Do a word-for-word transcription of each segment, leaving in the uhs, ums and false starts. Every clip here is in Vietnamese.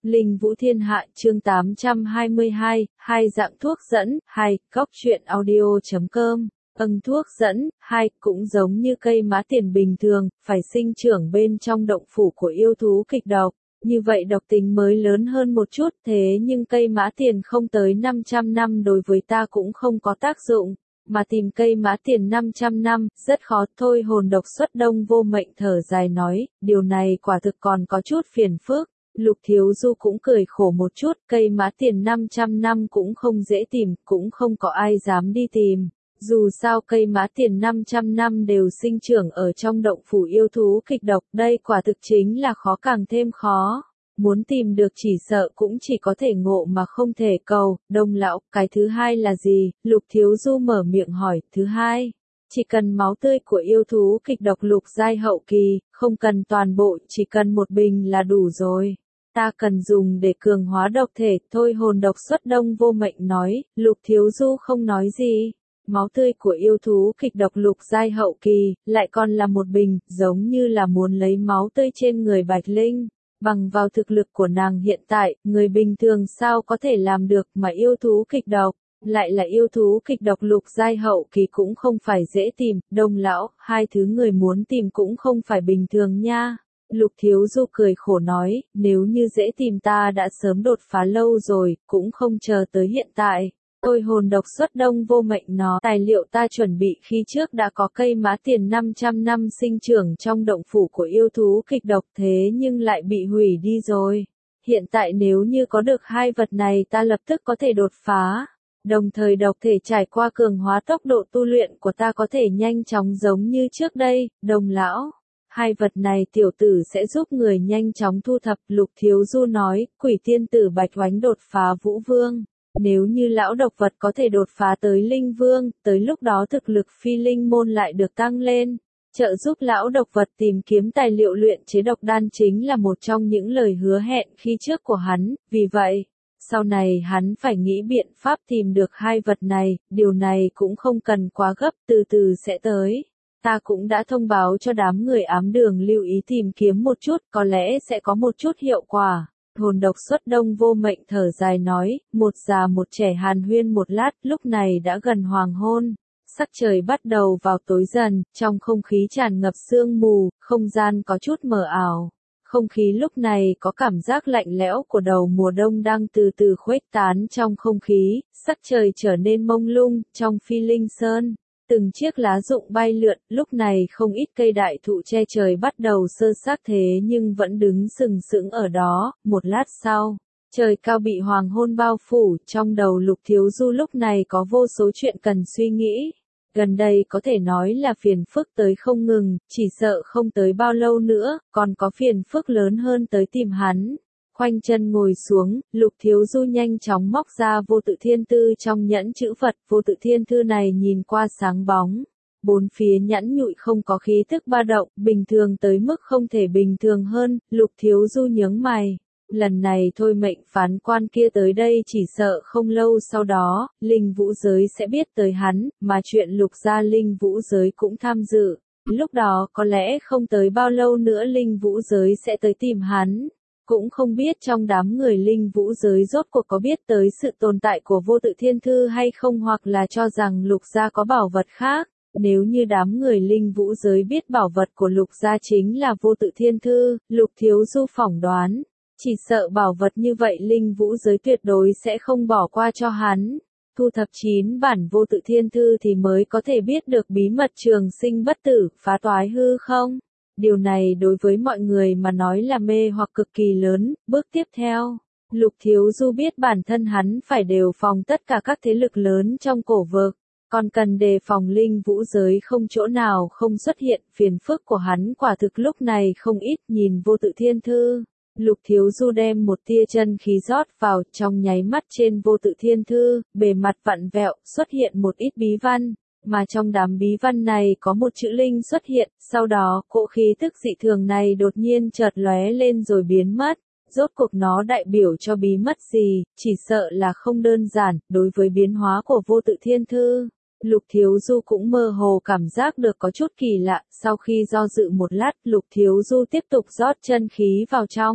Linh Vũ Thiên Hạ chương tám trăm hai mươi hai, hai dạng thuốc dẫn, hai, góc truyện audio.com. Âng thuốc dẫn, hai, cũng giống như cây mã tiền bình thường, phải sinh trưởng bên trong động phủ của yêu thú kịch độc. Như vậy độc tính mới lớn hơn một chút, thế nhưng cây mã tiền không tới năm trăm năm đối với ta cũng không có tác dụng. Mà tìm cây mã tiền năm trăm năm, rất khó. Thôi Hồn độc xuất Đông Vô Mệnh thở dài nói, điều này quả thực còn có chút phiền phức. Lục Thiếu Du cũng cười khổ một chút, cây mã tiền năm trăm năm cũng không dễ tìm, cũng không có ai dám đi tìm. Dù sao cây mã tiền năm trăm năm đều sinh trưởng ở trong động phủ yêu thú kịch độc, đây quả thực chính là khó càng thêm khó. Muốn tìm được chỉ sợ cũng chỉ có thể ngộ mà không thể cầu. Đông lão, cái thứ hai là gì? Lục Thiếu Du mở miệng hỏi. Thứ hai, chỉ cần máu tươi của yêu thú kịch độc lục giai hậu kỳ, không cần toàn bộ, chỉ cần một bình là đủ rồi. Ta cần dùng để cường hóa độc thể. Thôi Hồn độc xuất Đông Vô Mệnh nói. Lục Thiếu Du không nói gì. Máu tươi của yêu thú kịch độc lục giai hậu kỳ, lại còn là một bình, giống như là muốn lấy máu tươi trên người Bạch Linh. Bằng vào thực lực của nàng hiện tại, người bình thường sao có thể làm được, mà yêu thú kịch độc, lại là yêu thú kịch độc lục giai hậu kỳ cũng không phải dễ tìm. Đông lão, hai thứ người muốn tìm cũng không phải bình thường nha. Lục Thiếu Du cười khổ nói, nếu như dễ tìm ta đã sớm đột phá lâu rồi, cũng không chờ tới hiện tại. Thôi Hồn độc xuất Đông Vô Mệnh nó, tài liệu ta chuẩn bị khi trước đã có cây mã tiền năm trăm năm sinh trưởng trong động phủ của yêu thú kịch độc, thế nhưng lại bị hủy đi rồi. Hiện tại nếu như có được hai vật này ta lập tức có thể đột phá. Đồng thời độc thể trải qua cường hóa, tốc độ tu luyện của ta có thể nhanh chóng giống như trước đây. Đồng lão, hai vật này tiểu tử sẽ giúp người nhanh chóng thu thập. Lục Thiếu Du nói, Quỷ Tiên Tử Bạch Oánh đột phá Vũ Vương. Nếu như lão độc vật có thể đột phá tới Linh Vương, tới lúc đó thực lực phi linh môn lại được tăng lên. Trợ giúp lão độc vật tìm kiếm tài liệu luyện chế độc đan chính là một trong những lời hứa hẹn khi trước của hắn, vì vậy, sau này hắn phải nghĩ biện pháp tìm được hai vật này, điều này cũng không cần quá gấp, từ từ sẽ tới. Ta cũng đã thông báo cho đám người ám đường lưu ý tìm kiếm một chút, có lẽ sẽ có một chút hiệu quả. Hồn độc xuất Đông Vô Mệnh thở dài nói, một già một trẻ hàn huyên một lát, lúc này đã gần hoàng hôn. Sắc trời bắt đầu vào tối dần, trong không khí tràn ngập sương mù, không gian có chút mờ ảo. Không khí lúc này có cảm giác lạnh lẽo của đầu mùa đông đang từ từ khuếch tán trong không khí, sắc trời trở nên mông lung, trong Phi Linh Sơn. Từng chiếc lá rụng bay lượn, lúc này không ít cây đại thụ che trời bắt đầu sơ xác thế nhưng vẫn đứng sừng sững ở đó. Một lát sau, trời cao bị hoàng hôn bao phủ, trong đầu Lục Thiếu Du lúc này có vô số chuyện cần suy nghĩ. Gần đây có thể nói là phiền phức tới không ngừng, chỉ sợ không tới bao lâu nữa, còn có phiền phức lớn hơn tới tìm hắn. Khoanh chân ngồi xuống, Lục Thiếu Du nhanh chóng móc ra Vô Tự Thiên Thư trong nhẫn chữ vật. Vô Tự Thiên Thư này nhìn qua sáng bóng, bốn phía nhẵn nhụi không có khí tức ba động, bình thường tới mức không thể bình thường hơn. Lục Thiếu Du nhướng mày, lần này Thôi Mệnh phán quan kia tới đây chỉ sợ không lâu sau đó, Linh Vũ Giới sẽ biết tới hắn, mà chuyện Lục gia Linh Vũ Giới cũng tham dự. Lúc đó có lẽ không tới bao lâu nữa Linh Vũ Giới sẽ tới tìm hắn. Cũng không biết trong đám người Linh Vũ Giới rốt cuộc có biết tới sự tồn tại của Vô Tự Thiên Thư hay không, hoặc là cho rằng Lục gia có bảo vật khác. Nếu như đám người Linh Vũ Giới biết bảo vật của Lục gia chính là Vô Tự Thiên Thư, Lục Thiếu Du phỏng đoán, chỉ sợ bảo vật như vậy Linh Vũ Giới tuyệt đối sẽ không bỏ qua cho hắn. Thu thập chín bản Vô Tự Thiên Thư thì mới có thể biết được bí mật trường sinh bất tử, phá toái hư không. Điều này đối với mọi người mà nói là mê hoặc cực kỳ lớn. Bước tiếp theo, Lục Thiếu Du biết bản thân hắn phải đề phòng tất cả các thế lực lớn trong cổ vực, còn cần đề phòng Linh Vũ Giới không chỗ nào không xuất hiện. Phiền phức của hắn quả thực lúc này không ít. Nhìn Vô Tự Thiên Thư, Lục Thiếu Du đem một tia chân khí rót vào, trong nháy mắt trên Vô Tự Thiên Thư, bề mặt vặn vẹo, xuất hiện một ít bí văn. Mà trong đám bí văn này có một chữ linh xuất hiện, sau đó cỗ khí tức dị thường này đột nhiên chợt lóe lên rồi biến mất. Rốt cuộc nó đại biểu cho bí mật gì, chỉ sợ là không đơn giản. Đối với biến hóa của Vô Tự Thiên Thư, Lục Thiếu Du cũng mơ hồ cảm giác được có chút kỳ lạ. Sau khi do dự một lát, Lục Thiếu Du tiếp tục rót chân khí vào trong.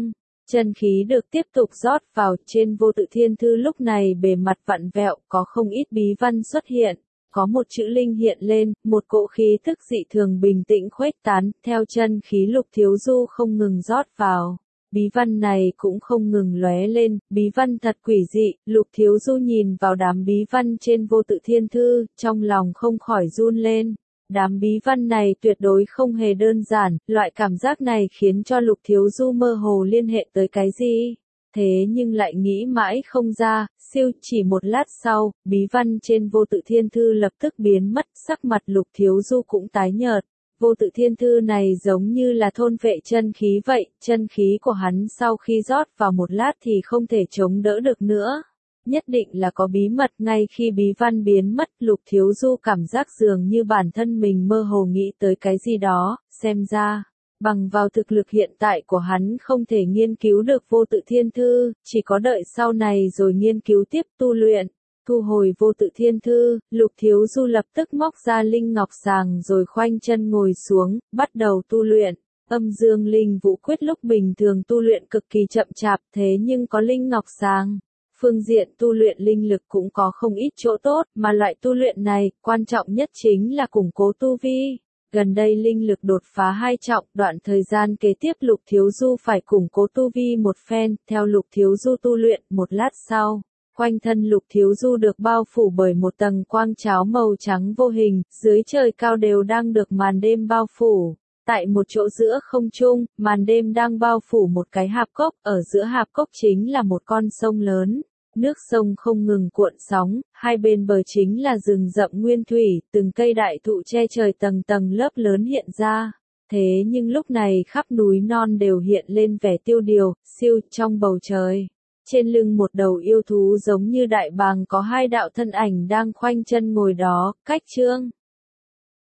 Chân khí được tiếp tục rót vào, trên vô tự thiên thư lúc này bề mặt vặn vẹo, có không ít bí văn xuất hiện. Có một chữ linh hiện lên, một cỗ khí thức dị thường bình tĩnh khuếch tán, theo chân khí Lục Thiếu Du không ngừng rót vào. Bí văn này cũng không ngừng lóe lên, bí văn thật quỷ dị, Lục Thiếu Du nhìn vào đám bí văn trên vô tự thiên thư, trong lòng không khỏi run lên. Đám bí văn này tuyệt đối không hề đơn giản, loại cảm giác này khiến cho Lục Thiếu Du mơ hồ liên hệ tới cái gì. Thế nhưng lại nghĩ mãi không ra, siêu chỉ một lát sau, bí văn trên vô tự thiên thư lập tức biến mất, sắc mặt Lục Thiếu Du cũng tái nhợt. Vô tự thiên thư này giống như là thôn vệ chân khí vậy, chân khí của hắn sau khi rót vào một lát thì không thể chống đỡ được nữa. Nhất định là có bí mật. Ngay khi bí văn biến mất, Lục Thiếu Du cảm giác dường như bản thân mình mơ hồ nghĩ tới cái gì đó, xem ra, bằng vào thực lực hiện tại của hắn không thể nghiên cứu được vô tự thiên thư, chỉ có đợi sau này rồi nghiên cứu tiếp tu luyện. Thu hồi vô tự thiên thư, Lục Thiếu Du lập tức móc ra linh ngọc sàng rồi khoanh chân ngồi xuống, bắt đầu tu luyện. Âm dương linh vũ quyết lúc bình thường tu luyện cực kỳ chậm chạp, thế nhưng có linh ngọc sàng. Phương diện tu luyện linh lực cũng có không ít chỗ tốt, mà loại tu luyện này, quan trọng nhất chính là củng cố tu vi. Gần đây linh lực đột phá hai trọng, đoạn thời gian kế tiếp Lục Thiếu Du phải củng cố tu vi một phen, theo Lục Thiếu Du tu luyện, một lát sau. Quanh thân Lục Thiếu Du được bao phủ bởi một tầng quang cháo màu trắng vô hình, dưới trời cao đều đang được màn đêm bao phủ. Tại một chỗ giữa không trung, màn đêm đang bao phủ một cái hạp cốc, ở giữa hạp cốc chính là một con sông lớn. Nước sông không ngừng cuộn sóng, hai bên bờ chính là rừng rậm nguyên thủy, từng cây đại thụ che trời tầng tầng lớp lớn hiện ra. Thế nhưng lúc này khắp núi non đều hiện lên vẻ tiêu điều, siêu trong bầu trời. Trên lưng một đầu yêu thú giống như đại bàng có hai đạo thân ảnh đang khoanh chân ngồi đó, cách chương.